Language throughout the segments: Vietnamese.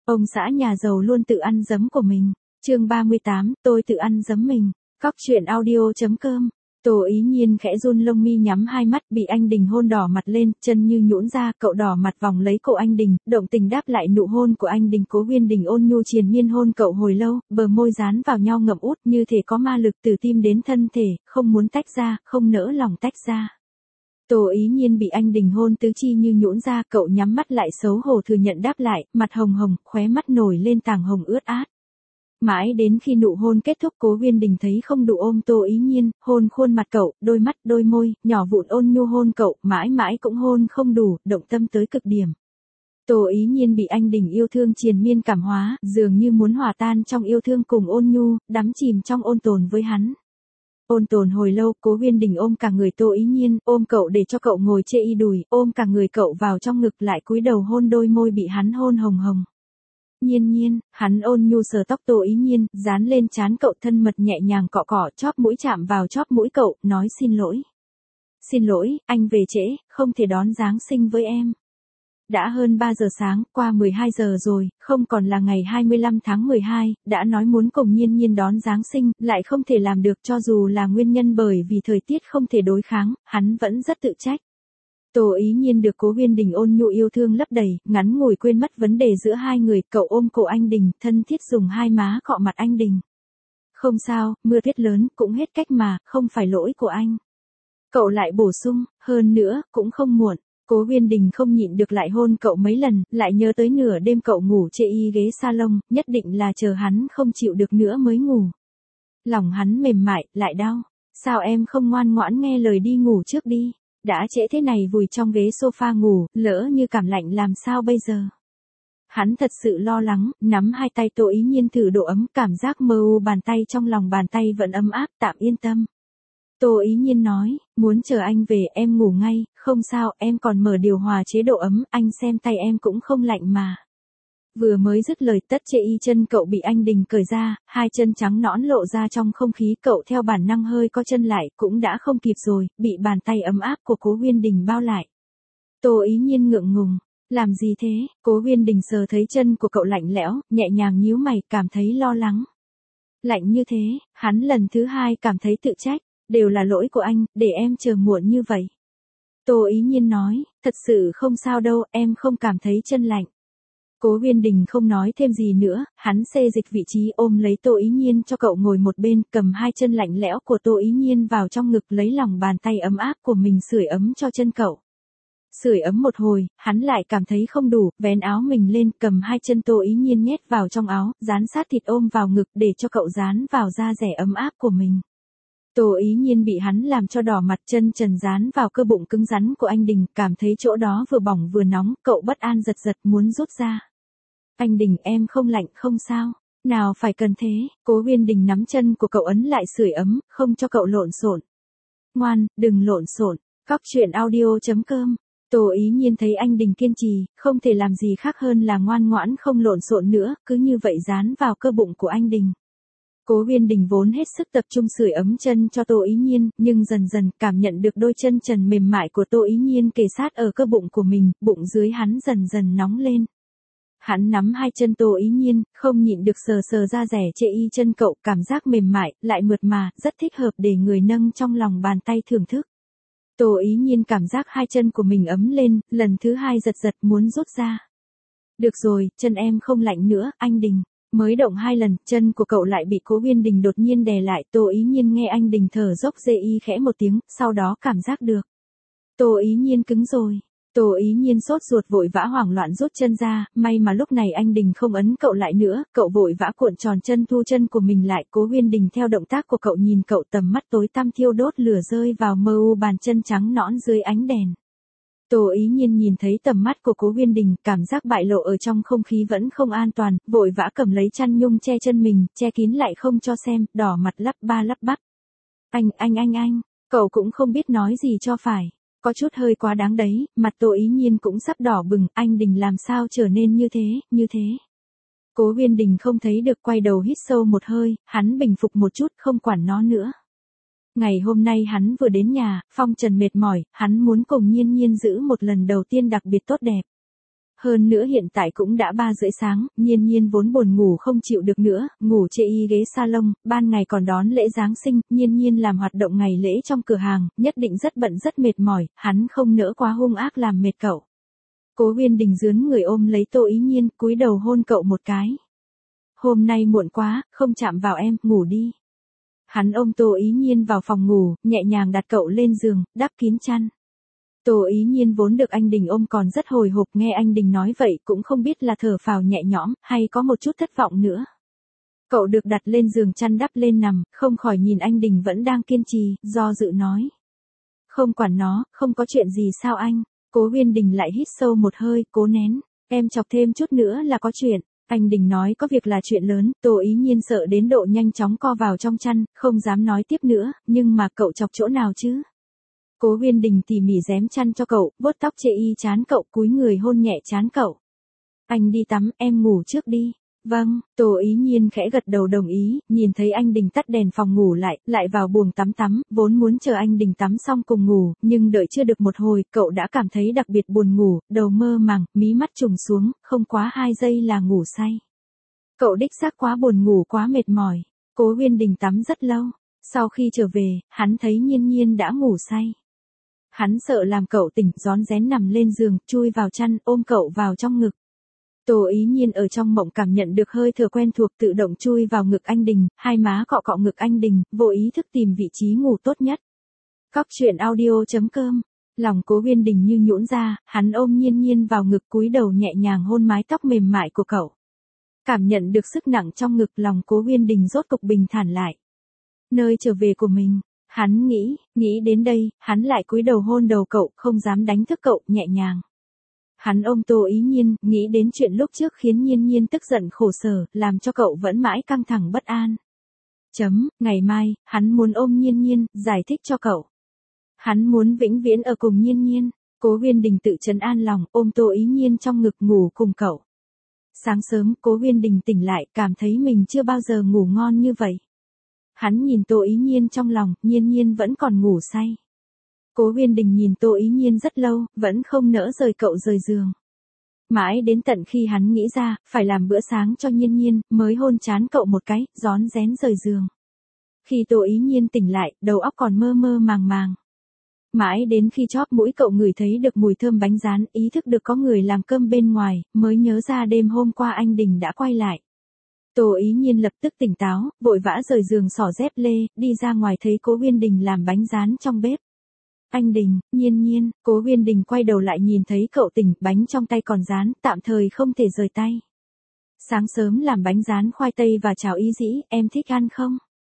Ông xã nhà giàu luôn tự ăn giấm của mình. Chương 38, tôi tự ăn giấm mình. Cóc truyện audio.com. Tô Ý Nhiên khẽ run lông mi, nhắm hai mắt, bị anh Đình hôn đỏ mặt lên, chân như nhũn ra, cậu đỏ mặt vòng lấy cổ anh Đình, động tình đáp lại nụ hôn của anh Đình. Cố Uyên Đình ôn nhu triền miên hôn cậu hồi lâu, bờ môi dán vào nhau ngậm út, như thể có ma lực từ tim đến thân thể, không muốn tách ra, không nỡ lòng tách ra. Tô Ý Nhiên bị anh Đình hôn tứ chi như nhũn ra, cậu nhắm mắt lại xấu hổ thừa nhận đáp lại, mặt hồng hồng, khóe mắt nổi lên tàng hồng ướt át. Mãi đến khi nụ hôn kết thúc, Cố Uyên Đình thấy không đủ ôm Tô Ý Nhiên, hôn khuôn mặt cậu, đôi mắt, đôi môi, nhỏ vụn ôn nhu hôn cậu, mãi mãi cũng hôn không đủ, động tâm tới cực điểm. Tô Ý Nhiên bị anh Đình yêu thương triền miên cảm hóa, dường như muốn hòa tan trong yêu thương cùng ôn nhu, đắm chìm trong ôn tồn với hắn. Ôn tồn hồi lâu, Cố Uyên Đình ôm cả người Tô Ý Nhiên, ôm cậu để cho cậu ngồi chê y đùi, ôm cả người cậu vào trong ngực, lại cúi đầu hôn đôi môi bị hắn hôn hồng hồng. Nhiên, hắn ôn nhu sờ tóc Tô Ý Nhiên, dán lên trán cậu, thân mật nhẹ nhàng cọ cọ, chóp mũi chạm vào chóp mũi cậu, nói xin lỗi. Xin lỗi, anh về trễ, không thể đón Giáng sinh với em. Đã hơn 3 giờ sáng, qua 12 giờ rồi, không còn là ngày 25 tháng 12, đã nói muốn cùng Nhiên đón Giáng sinh, lại không thể làm được, cho dù là nguyên nhân bởi vì thời tiết không thể đối kháng, hắn vẫn rất tự trách. Tô Ý Nhiên được Cố Uyên Đình ôn nhu yêu thương lấp đầy, ngắn ngủi quên mất vấn đề giữa hai người, cậu ôm cổ anh Đình, thân thiết dùng hai má cọ mặt anh Đình. Không sao, mưa tuyết lớn, cũng hết cách mà, không phải lỗi của anh. Cậu lại bổ sung, hơn nữa, cũng không muộn. Cố Uyên Đình không nhịn được lại hôn cậu mấy lần, lại nhớ tới nửa đêm cậu ngủ chê y ghế salon, nhất định là chờ hắn không chịu được nữa mới ngủ. Lòng hắn mềm mại, lại đau. Sao em không ngoan ngoãn nghe lời đi ngủ trước đi? Đã trễ thế này vùi trong ghế sofa ngủ, lỡ như cảm lạnh làm sao bây giờ? Hắn thật sự lo lắng, nắm hai tay Tô Ý Nhiên thử độ ấm, cảm giác mơ u bàn tay trong lòng bàn tay vẫn ấm áp, tạm yên tâm. Tô Ý Nhiên nói, muốn chờ anh về em ngủ ngay, không sao, em còn mở điều hòa chế độ ấm, anh xem tay em cũng không lạnh mà. Vừa mới dứt lời, tất chê y chân cậu bị anh Đình cởi ra, hai chân trắng nõn lộ ra trong không khí, cậu theo bản năng hơi co chân lại, cũng đã không kịp rồi, bị bàn tay ấm áp của Cố Uyên Đình bao lại. Tô Ý Nhiên ngượng ngùng, làm gì thế? Cố Uyên Đình sờ thấy chân của cậu lạnh lẽo, nhẹ nhàng nhíu mày, cảm thấy lo lắng. Lạnh như thế, hắn lần thứ hai cảm thấy tự trách, đều là lỗi của anh, để em chờ muộn như vậy. Tô Ý Nhiên nói, thật sự không sao đâu, em không cảm thấy chân lạnh. Cố Uyên Đình không nói thêm gì nữa, hắn xê dịch vị trí ôm lấy Tô Ý Nhiên cho cậu ngồi một bên, cầm hai chân lạnh lẽo của Tô Ý Nhiên vào trong ngực, lấy lòng bàn tay ấm áp của mình sưởi ấm cho chân cậu. Sưởi ấm một hồi, hắn lại cảm thấy không đủ, vén áo mình lên, cầm hai chân Tô Ý Nhiên nhét vào trong áo, dán sát thịt ôm vào ngực để cho cậu dán vào da dẻ ấm áp của mình. Tô Ý Nhiên bị hắn làm cho đỏ mặt, chân trần dán vào cơ bụng cứng rắn của anh Đình, cảm thấy chỗ đó vừa bỏng vừa nóng, cậu bất an giật giật muốn rút ra. Anh Đình, em không lạnh không sao, nào phải cần thế. Cố Uyên Đình nắm chân của cậu ấn lại sưởi ấm, không cho cậu lộn xộn. Ngoan, đừng lộn xộn. Cóc truyện audio.com. Tô Ý Nhiên thấy anh Đình kiên trì, không thể làm gì khác hơn là ngoan ngoãn không lộn xộn nữa, cứ như vậy dán vào cơ bụng của anh Đình. Cố Uyên Đình vốn hết sức tập trung sưởi ấm chân cho Tô Ý Nhiên, nhưng dần dần cảm nhận được đôi chân trần mềm mại của Tô Ý Nhiên kề sát ở cơ bụng của mình, bụng dưới hắn dần dần nóng lên. Hắn nắm hai chân Tô Ý Nhiên, không nhịn được sờ sờ da dẻ chê y chân cậu, cảm giác mềm mại, lại mượt mà, rất thích hợp để người nâng trong lòng bàn tay thưởng thức. Tô Ý Nhiên cảm giác hai chân của mình ấm lên, lần thứ hai giật giật muốn rút ra. Được rồi, chân em không lạnh nữa, anh Đình. Mới động hai lần, chân của cậu lại bị Cố Uyên Đình đột nhiên đè lại. Tô Ý Nhiên nghe anh Đình thở dốc dê y khẽ một tiếng, sau đó cảm giác được. Tô Ý Nhiên cứng rồi. Tô Ý Nhiên sốt ruột vội vã hoảng loạn rút chân ra, may mà lúc này anh Đình không ấn cậu lại nữa, cậu vội vã cuộn tròn chân thu chân của mình lại. Cố Uyên Đình theo động tác của cậu nhìn cậu, tầm mắt tối tăm thiêu đốt lửa rơi vào mơ u bàn chân trắng nõn dưới ánh đèn. Tô Ý Nhiên nhìn thấy tầm mắt của Cố Uyên Đình, cảm giác bại lộ ở trong không khí vẫn không an toàn, vội vã cầm lấy chăn nhung che chân mình, che kín lại không cho xem, đỏ mặt lắp ba lắp bắp. Anh, cậu cũng không biết nói gì cho phải. Có chút hơi quá đáng đấy, mặt Tô Ý Nhiên cũng sắp đỏ bừng, anh Đình làm sao trở nên như thế. Cố Uyên Đình không thấy được, quay đầu hít sâu một hơi, hắn bình phục một chút, không quản nó nữa. Ngày hôm nay hắn vừa đến nhà, phong trần mệt mỏi, hắn muốn cùng Nhiên giữ một lần đầu tiên đặc biệt tốt đẹp. Hơn nữa hiện tại cũng đã 3 rưỡi sáng, Nhiên Nhiên vốn buồn ngủ không chịu được nữa, ngủ chê y ghế salon, ban ngày còn đón lễ Giáng sinh, Nhiên Nhiên làm hoạt động ngày lễ trong cửa hàng, nhất định rất bận rất mệt mỏi, hắn không nỡ quá hung ác làm mệt cậu. Cố Uyên Đình rướn người ôm lấy Tô Ý Nhiên, cúi đầu hôn cậu một cái. Hôm nay muộn quá, không chạm vào em, ngủ đi. Hắn ôm Tô Ý Nhiên vào phòng ngủ, nhẹ nhàng đặt cậu lên giường, đắp kín chăn. Tô Ý Nhiên vốn được anh Đình ôm còn rất hồi hộp, nghe anh Đình nói vậy cũng không biết là thở phào nhẹ nhõm, hay có một chút thất vọng nữa. Cậu được đặt lên giường chăn đắp lên nằm, không khỏi nhìn anh Đình vẫn đang kiên trì, do dự nói. Không quản nó, không có chuyện gì sao anh? Cố Uyên Đình lại hít sâu một hơi, cố nén. Em chọc thêm chút nữa là có chuyện. Anh Đình nói có việc là chuyện lớn, Tô Ý Nhiên sợ đến độ nhanh chóng co vào trong chăn, không dám nói tiếp nữa, nhưng mà cậu chọc chỗ nào chứ? Cố Uyên Đình tỉ mỉ rém chăn cho cậu, vuốt tóc chê y trán cậu, cúi người hôn nhẹ trán cậu. Anh đi tắm, em ngủ trước đi. Vâng, Tô Ý Nhiên khẽ gật đầu đồng ý, nhìn thấy anh Đình tắt đèn phòng ngủ lại vào buồng tắm, vốn muốn chờ anh Đình tắm xong cùng ngủ, nhưng đợi chưa được một hồi, cậu đã cảm thấy đặc biệt buồn ngủ, đầu mơ màng, mí mắt trùng xuống, không quá 2 giây là ngủ say. Cậu đích xác quá buồn ngủ quá mệt mỏi. Cố Uyên Đình tắm rất lâu, sau khi trở về, hắn thấy Nhiên Nhiên đã ngủ say. Hắn sợ làm cậu tỉnh, rón rén nằm lên giường, chui vào chăn, ôm cậu vào trong ngực. Tô Ý Nhiên ở trong mộng cảm nhận được hơi thở quen thuộc tự động chui vào ngực anh Đình, hai má cọ cọ ngực anh Đình, vô ý thức tìm vị trí ngủ tốt nhất. Cóc truyện audio.com. Lòng Cố Uyên Đình như nhũn ra, hắn ôm Nhiên Nhiên vào ngực cúi đầu nhẹ nhàng hôn mái tóc mềm mại của cậu. Cảm nhận được sức nặng trong ngực, lòng Cố Uyên Đình rốt cục bình thản lại. Nơi trở về của mình, hắn nghĩ đến đây, hắn lại cúi đầu hôn đầu cậu, không dám đánh thức cậu, nhẹ nhàng. Hắn ôm Tô Ý Nhiên, nghĩ đến chuyện lúc trước khiến Nhiên Nhiên tức giận khổ sở, làm cho cậu vẫn mãi căng thẳng bất an. Ngày mai, hắn muốn ôm Nhiên Nhiên, giải thích cho cậu. Hắn muốn vĩnh viễn ở cùng Nhiên Nhiên. Cố Uyên Đình tự trấn an lòng, ôm Tô Ý Nhiên trong ngực ngủ cùng cậu. Sáng sớm, Cố Uyên Đình tỉnh lại, cảm thấy mình chưa bao giờ ngủ ngon như vậy. Hắn nhìn Tô Ý Nhiên trong lòng, Nhiên Nhiên vẫn còn ngủ say. Cố Uyên Đình nhìn Tô Ý Nhiên rất lâu, vẫn không nỡ rời cậu rời giường. Mãi đến tận khi hắn nghĩ ra, phải làm bữa sáng cho Nhiên Nhiên, mới hôn trán cậu một cái, rón rén rời giường. Khi Tô Ý Nhiên tỉnh lại, đầu óc còn mơ mơ màng màng. Mãi đến khi chóp mũi cậu ngửi thấy được mùi thơm bánh rán, ý thức được có người làm cơm bên ngoài, mới nhớ ra đêm hôm qua anh Đình đã quay lại. Tô Ý Nhiên lập tức tỉnh táo, vội vã rời giường xỏ dép lê, đi ra ngoài thấy Cố Uyên Đình làm bánh rán trong bếp. Anh Đình, Nhiên, Cố Uyên Đình quay đầu lại nhìn thấy cậu tỉnh, bánh trong tay còn rán, tạm thời không thể rời tay. Sáng sớm làm bánh rán khoai tây và cháo ý dĩ, em thích ăn không?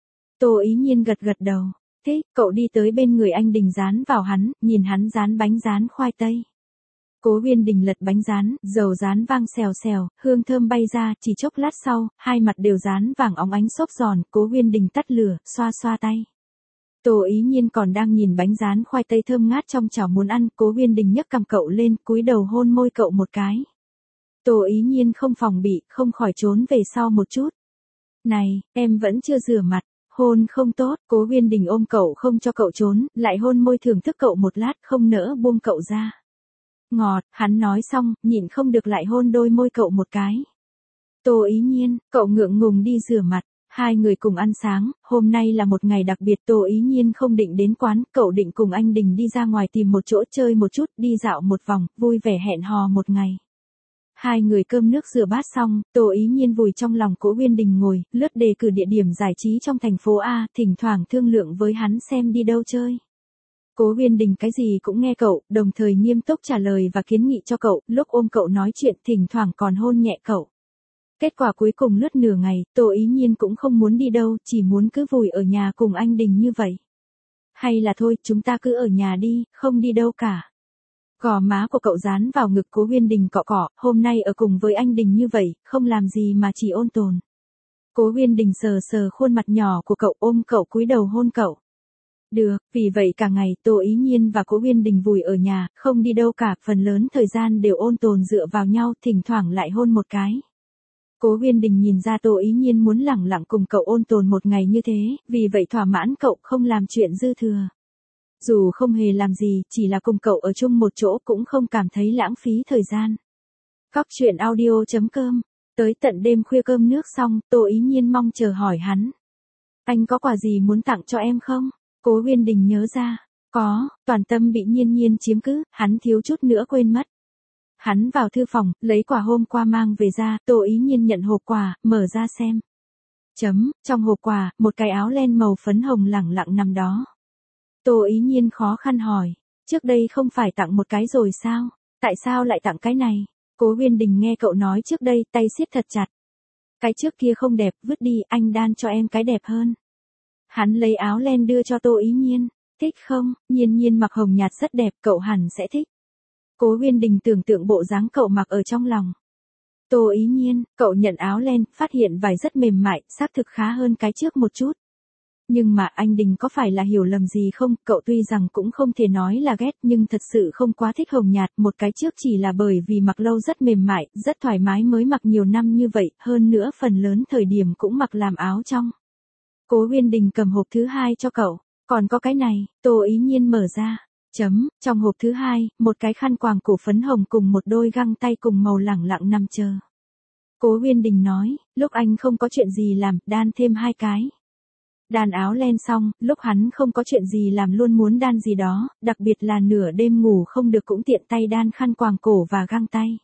Tô Ý Nhiên gật đầu. Thích, cậu đi tới bên người anh Đình dán vào hắn, nhìn hắn rán bánh rán khoai tây. Cố Uyên Đình lật bánh rán, dầu rán vang xèo xèo, hương thơm bay ra, chỉ chốc lát sau, hai mặt đều rán vàng óng ánh xốp giòn, Cố Uyên Đình tắt lửa, xoa xoa tay. Tô Ý Nhiên còn đang nhìn bánh rán khoai tây thơm ngát trong chảo muốn ăn, Cố Uyên Đình nhấc cằm cậu lên, cúi đầu hôn môi cậu một cái. Tô Ý Nhiên không phòng bị, không khỏi trốn về sau một chút. Này, em vẫn chưa rửa mặt. Hôn không tốt, Cố Uyên Đình ôm cậu không cho cậu trốn, lại hôn môi thưởng thức cậu một lát, không nỡ buông cậu ra. Ngọt, hắn nói xong, nhịn không được lại hôn đôi môi cậu một cái. Tô Ý Nhiên, cậu ngượng ngùng đi rửa mặt. Hai người cùng ăn sáng, hôm nay là một ngày đặc biệt, Tô Ý Nhiên không định đến quán, cậu định cùng anh Đình đi ra ngoài tìm một chỗ chơi một chút, đi dạo một vòng, vui vẻ hẹn hò một ngày. Hai người cơm nước rửa bát xong, Tô Ý Nhiên vùi trong lòng Cố Uyên Đình ngồi, lướt đề cử địa điểm giải trí trong thành phố A, thỉnh thoảng thương lượng với hắn xem đi đâu chơi. Cố Uyên Đình cái gì cũng nghe cậu, đồng thời nghiêm túc trả lời và kiến nghị cho cậu, lúc ôm cậu nói chuyện thỉnh thoảng còn hôn nhẹ cậu. Kết quả cuối cùng lướt nửa ngày, Tô Ý Nhiên cũng không muốn đi đâu, chỉ muốn cứ vùi ở nhà cùng anh Đình như vậy. Hay là thôi, chúng ta cứ ở nhà đi, không đi đâu cả. Gò má của cậu dán vào ngực Cố Uyên Đình cọ cọ, hôm nay ở cùng với anh Đình như vậy, không làm gì mà chỉ ôn tồn. Cố Uyên Đình sờ khuôn mặt nhỏ của cậu, ôm cậu cúi đầu hôn cậu. Được, vì vậy cả ngày Tô Ý Nhiên và Cố Uyên Đình vùi ở nhà, không đi đâu cả, phần lớn thời gian đều ôn tồn dựa vào nhau, thỉnh thoảng lại hôn một cái. Cố Uyên Đình nhìn ra Tô Ý Nhiên muốn lẳng lặng cùng cậu ôn tồn một ngày như thế, vì vậy thỏa mãn cậu không làm chuyện dư thừa. Dù không hề làm gì, chỉ là cùng cậu ở chung một chỗ cũng không cảm thấy lãng phí thời gian. Cóc truyện audio.com. Tới tận đêm khuya cơm nước xong, Tô Ý Nhiên mong chờ hỏi hắn. Anh có quà gì muốn tặng cho em không? Cố Uyên Đình nhớ ra. Có, toàn tâm bị Nhiên Nhiên chiếm cứ, hắn thiếu chút nữa quên mất. Hắn vào thư phòng, lấy quà hôm qua mang về ra, Tô Ý Nhiên nhận hộp quà, mở ra xem. Trong hộp quà, một cái áo len màu phấn hồng lẳng lặng nằm đó. Tô Ý Nhiên khó khăn hỏi, trước đây không phải tặng một cái rồi sao? Tại sao lại tặng cái này? Cố Uyên Đình nghe cậu nói trước đây, tay siết thật chặt. Cái trước kia không đẹp, vứt đi, anh đan cho em cái đẹp hơn. Hắn lấy áo len đưa cho Tô Ý Nhiên. Thích không? Nhiên Nhiên mặc hồng nhạt rất đẹp, cậu hẳn sẽ thích. Cố Uyên Đình tưởng tượng bộ dáng cậu mặc ở trong lòng. Tô Ý Nhiên, cậu nhận áo len, phát hiện vải rất mềm mại, xác thực khá hơn cái trước một chút. Nhưng mà anh Đình có phải là hiểu lầm gì không? Cậu tuy rằng cũng không thể nói là ghét nhưng thật sự không quá thích hồng nhạt, một cái trước chỉ là bởi vì mặc lâu rất mềm mại, rất thoải mái mới mặc nhiều năm như vậy, hơn nữa phần lớn thời điểm cũng mặc làm áo trong. Cố Uyên Đình cầm hộp thứ hai cho cậu, còn có cái này, Tô Ý Nhiên mở ra. Trong hộp thứ hai, một cái khăn quàng cổ phấn hồng cùng một đôi găng tay cùng màu lẳng lặng nằm chờ. Cố Uyên Đình nói, lúc anh không có chuyện gì làm, đan thêm hai cái. Đan áo len xong, lúc hắn không có chuyện gì làm luôn muốn đan gì đó, đặc biệt là nửa đêm ngủ không được cũng tiện tay đan khăn quàng cổ và găng tay.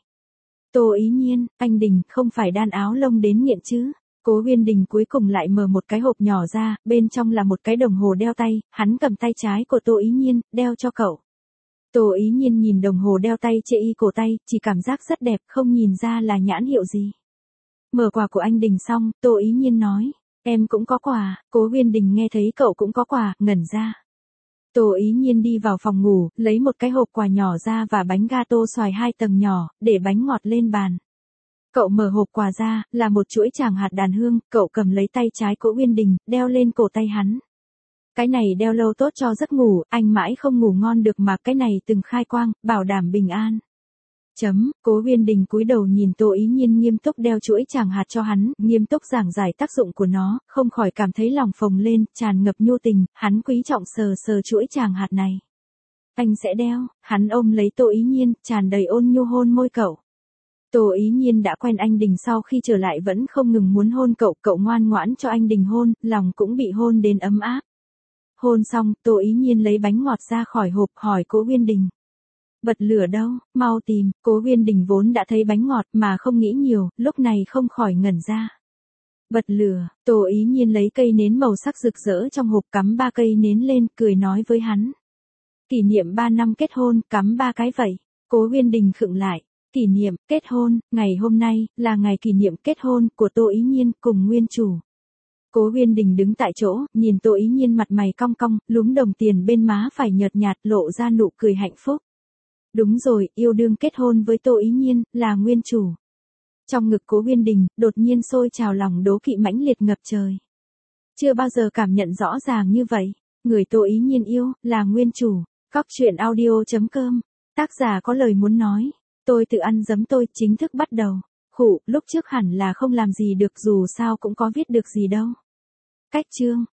Tô Ý Nhiên, anh Đình, không phải đan áo lông đến nghiện chứ? Cố Uyên Đình cuối cùng lại mở một cái hộp nhỏ ra, bên trong là một cái đồng hồ đeo tay, hắn cầm tay trái của Tô Ý Nhiên, đeo cho cậu. Tô Ý Nhiên nhìn đồng hồ đeo tay chê y cổ tay, chỉ cảm giác rất đẹp, không nhìn ra là nhãn hiệu gì. Mở quà của anh Đình xong, Tô Ý Nhiên nói, em cũng có quà. Cố Uyên Đình nghe thấy cậu cũng có quà, ngẩn ra. Tô Ý Nhiên đi vào phòng ngủ, lấy một cái hộp quà nhỏ ra và bánh gato xoài 2 tầng nhỏ, để bánh ngọt lên bàn. Cậu mở hộp quà ra, là một chuỗi tràng hạt đàn hương, cậu cầm lấy tay trái Cố Uyên Đình, đeo lên cổ tay hắn. Cái này đeo lâu tốt cho giấc ngủ, anh mãi không ngủ ngon được mà cái này từng khai quang, bảo đảm bình an. Cố Uyên Đình cúi đầu nhìn Tô Ý Nhiên nghiêm túc đeo chuỗi tràng hạt cho hắn, nghiêm túc giảng giải tác dụng của nó, không khỏi cảm thấy lòng phồng lên, tràn ngập nhu tình, hắn quý trọng sờ sờ chuỗi tràng hạt này. Anh sẽ đeo, hắn ôm lấy Tô Ý Nhiên, tràn đầy ôn nhu hôn môi cậu. Tô Ý Nhiên đã quen anh Đình sau khi trở lại vẫn không ngừng muốn hôn cậu, cậu ngoan ngoãn cho anh Đình hôn, lòng cũng bị hôn đến ấm áp. Hôn xong, Tô Ý Nhiên lấy bánh ngọt ra khỏi hộp hỏi Cố Uyên Đình. Bật lửa đâu, mau tìm. Cố Uyên Đình vốn đã thấy bánh ngọt mà không nghĩ nhiều, lúc này không khỏi ngẩn ra. Bật lửa, Tô Ý Nhiên lấy cây nến màu sắc rực rỡ trong hộp cắm 3 cây nến lên, cười nói với hắn. Kỷ niệm 3 năm kết hôn, cắm 3 cái vậy. Cố Uyên Đình khựng lại. Kỷ niệm, kết hôn, ngày hôm nay, là ngày kỷ niệm kết hôn của Tô Ý Nhiên cùng nguyên chủ. Cố Uyên Đình đứng tại chỗ, nhìn Tô Ý Nhiên mặt mày cong cong, lúm đồng tiền bên má phải nhợt nhạt lộ ra nụ cười hạnh phúc. Đúng rồi, yêu đương kết hôn với Tô Ý Nhiên, là nguyên chủ. Trong ngực Cố Uyên Đình, đột nhiên sôi trào lòng đố kỵ mãnh liệt ngập trời. Chưa bao giờ cảm nhận rõ ràng như vậy, người Tô Ý Nhiên yêu, là nguyên chủ. Cóc truyện audio.com. Tác giả có lời muốn nói. Tôi tự ăn giấm tôi, chính thức bắt đầu. Khụ, lúc trước hẳn là không làm gì được dù sao cũng có viết được gì đâu. Cách chương.